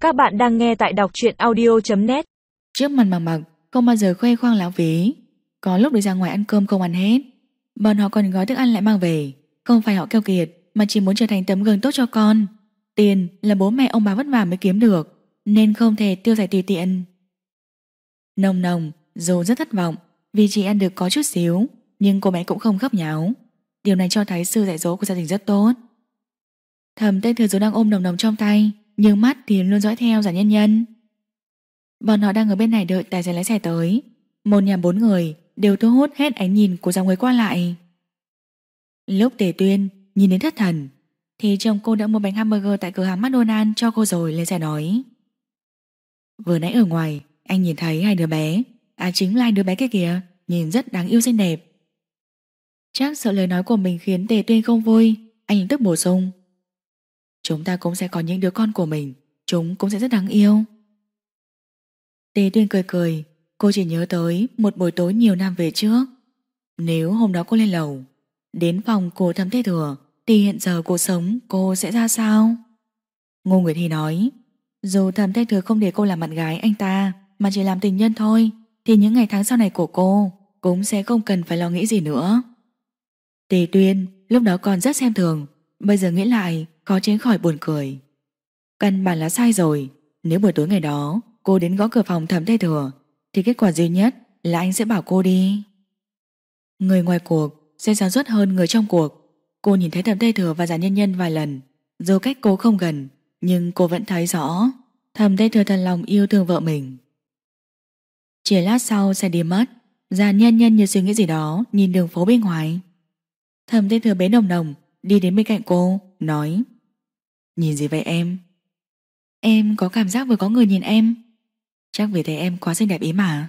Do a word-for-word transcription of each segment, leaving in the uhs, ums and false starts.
Các bạn đang nghe tại đọc truyện audio chấm net. Trước mặt Mặc Mặc không bao giờ khoe khoang lãng phí. Có lúc đi ra ngoài ăn cơm không ăn hết, bọn họ còn gói thức ăn lại mang về. Không phải họ keo kiệt, mà chỉ muốn trở thành tấm gương tốt cho con. Tiền là bố mẹ ông bà vất vả mới kiếm được, nên không thể tiêu xài tùy tiện. Nồng Nồng dù rất thất vọng vì chỉ ăn được có chút xíu, nhưng cô bé cũng không khóc nháo. Điều này cho thấy sự dạy dỗ của gia đình rất tốt. Thẩm Tây Thừa dù đang ôm Nồng Nồng trong tay, nhưng mắt thì luôn dõi theo Giản Nhân Nhân. Bọn họ đang ở bên này đợi tài xế lái xe tới. Một nhà bốn người đều thu hút hết ánh nhìn của dòng người qua lại. Lúc Tề Tuyên nhìn đến thất thần thì chồng cô đã mua bánh hamburger tại cửa hàng McDonald's cho cô rồi lên xe nói: vừa nãy ở ngoài anh nhìn thấy hai đứa bé, à chính là hai đứa bé kia kìa, nhìn rất đáng yêu xinh đẹp. Chắc sợ lời nói của mình khiến Tề Tuyên không vui, anh lập tức bổ sung: chúng ta cũng sẽ có những đứa con của mình, chúng cũng sẽ rất đáng yêu. Tề Tuyên cười cười, cô chỉ nhớ tới một buổi tối nhiều năm về trước. Nếu hôm đó cô lên lầu, đến phòng của Thẩm Tây Thừa, thì hiện giờ cuộc sống cô sẽ ra sao? Ngô Nguyệt Hy nói, dù Thẩm Tây Thừa không để cô làm bạn gái anh ta, mà chỉ làm tình nhân thôi, thì những ngày tháng sau này của cô cũng sẽ không cần phải lo nghĩ gì nữa. Tề Tuyên lúc đó còn rất xem thường, bây giờ nghĩ lại khó tránh khỏi buồn cười. Căn bản là sai rồi. Nếu buổi tối ngày đó cô đến gõ cửa phòng Thẩm Tây Thừa, thì kết quả duy nhất là anh sẽ bảo cô đi. Người ngoài cuộc sẽ sáng suốt hơn người trong cuộc. Cô nhìn thấy Thẩm Tây Thừa và Giản Nhân Nhân vài lần, dù cách cô không gần, nhưng cô vẫn thấy rõ Thẩm Tây Thừa thật lòng yêu thương vợ mình. Chỉ lát sau xe đi mất, Giản Nhân Nhân như suy nghĩ gì đó nhìn đường phố bên ngoài. Thẩm Tây Thừa bế Nồng Nồng đi đến bên cạnh cô, nói: nhìn gì vậy em? Em có cảm giác vừa có người nhìn em. Chắc vì thế em quá xinh đẹp ý mà.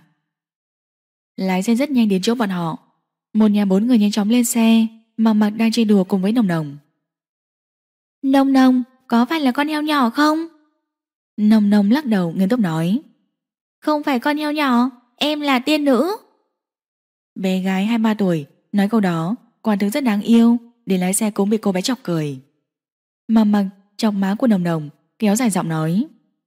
Lái xe rất nhanh đến chỗ bọn họ. Một nhà bốn người nhanh chóng lên xe. Mặc Mặc đang chơi đùa cùng với Nồng Nồng. Nồng Nồng, có phải là con heo nhỏ không? Nồng Nồng lắc đầu nghiêm túc nói: không phải con heo nhỏ, em là tiên nữ. Bé gái hai mươi ba tuổi nói câu đó quả thực rất đáng yêu, để lái xe cũng bị cô bé chọc cười. Mặc Mặc chọc má của Nồng Nồng, kéo dài giọng nói: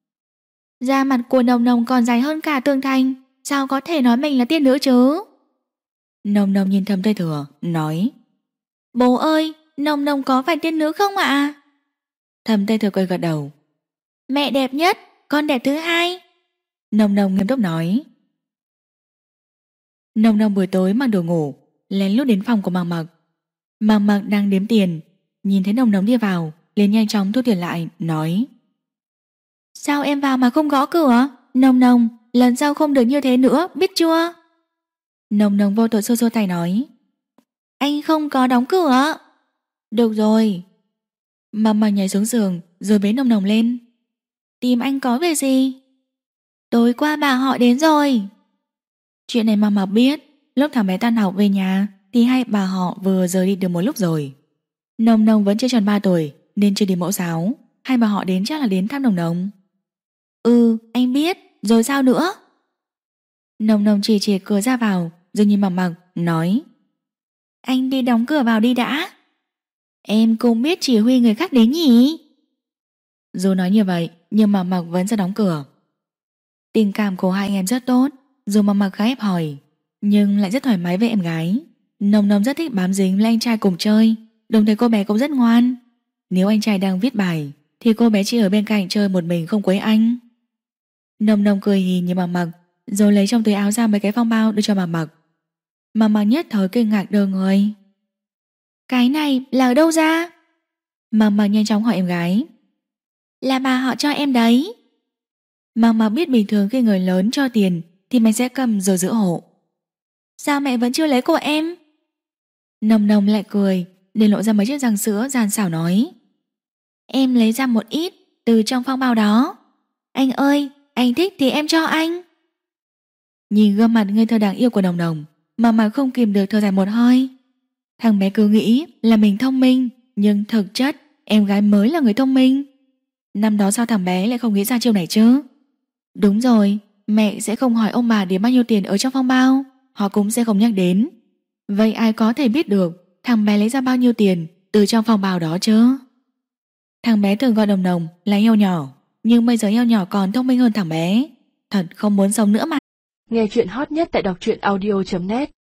da mặt của Nồng Nồng còn dài hơn cả tường thành, sao có thể nói mình là tiên nữ chứ? Nồng Nồng nhìn Thẩm Tây Thừa nói: bố ơi, Nồng Nồng có phải tiên nữ không ạ? Thẩm Tây Thừa cười gật đầu: mẹ đẹp nhất, con đẹp thứ hai. Nồng Nồng nghiêm túc nói. Nồng Nồng buổi tối mặc đồ ngủ lén lút đến phòng của Mặc Mặc. Mặc Mặc đang đếm tiền, nhìn thấy Nồng Nồng đi vào liền nhanh chóng thu tiền lại, nói: sao em vào mà không gõ cửa? Nồng Nồng, lần sau không được như thế nữa, biết chưa? Nồng Nồng vô tội xô xô tay nói: anh không có đóng cửa. Được rồi. Mặc Mặc nhảy xuống giường rồi bế Nồng Nồng lên. Tìm anh có việc gì? Tối qua bà họ đến rồi. Chuyện này Mặc Mặc biết. Lúc thằng bé tan học về nhà thì hai bà họ vừa rời đi được một lúc rồi. Nồng Nồng vẫn chưa tròn ba tuổi nên chưa đi mẫu giáo. Hai bà họ đến chắc là đến thăm Nồng Nồng. Ừ, anh biết. Rồi sao nữa? Nồng Nồng chỉ chỉ cửa ra vào rồi nhìn Mặc Mặc nói: anh đi đóng cửa vào đi đã. Em cũng biết chỉ huy người khác đến nhỉ? Dù nói như vậy nhưng Mặc Mặc vẫn ra đóng cửa. Tình cảm của hai anh em rất tốt. Dù Mặc Mặc khá ép hỏi nhưng lại rất thoải mái với em gái. Nồng Nồng rất thích bám dính với anh trai cùng chơi, đồng thời cô bé cũng rất ngoan. Nếu anh trai đang viết bài thì cô bé chỉ ở bên cạnh chơi một mình, không quấy anh. Nồng Nồng cười hì nhìn Mặc Mặc, rồi lấy trong túi áo ra mấy cái phong bao đưa cho Mặc Mặc. Mặc Mặc nhất thời kinh ngạc đờ người. Cái này là ở đâu ra? Mặc Mặc nhanh chóng hỏi em gái. Là bà họ cho em đấy. Mặc Mặc biết bình thường khi người lớn cho tiền thì mình sẽ cầm rồi giữ hộ. Sao mẹ vẫn chưa lấy của em? Nồng Nồng lại cười, để lộ ra mấy chiếc răng sữa giàn xảo nói: em lấy ra một ít từ trong phong bao đó. Anh ơi, anh thích thì em cho anh. Nhìn gương mặt ngây thơ đáng yêu của Nồng Nồng, mà mà không kìm được thở dài một hơi. Thằng bé cứ nghĩ là mình thông minh, nhưng thực chất em gái mới là người thông minh. Năm đó sao thằng bé lại không nghĩ ra chiêu này chứ? Đúng rồi, mẹ sẽ không hỏi ông bà để bao nhiêu tiền ở trong phong bao, họ cũng sẽ không nhắc đến. Vậy ai có thể biết được thằng bé lấy ra bao nhiêu tiền từ trong phong bao đó chứ? Thằng bé thường gọi Nồng Nồng là heo nhỏ, Nhưng bây giờ eo nhỏ còn thông minh hơn thằng bé. Thật không muốn sống nữa mà. Nghe chuyện hot nhất tại đọc truyện audio chấm net.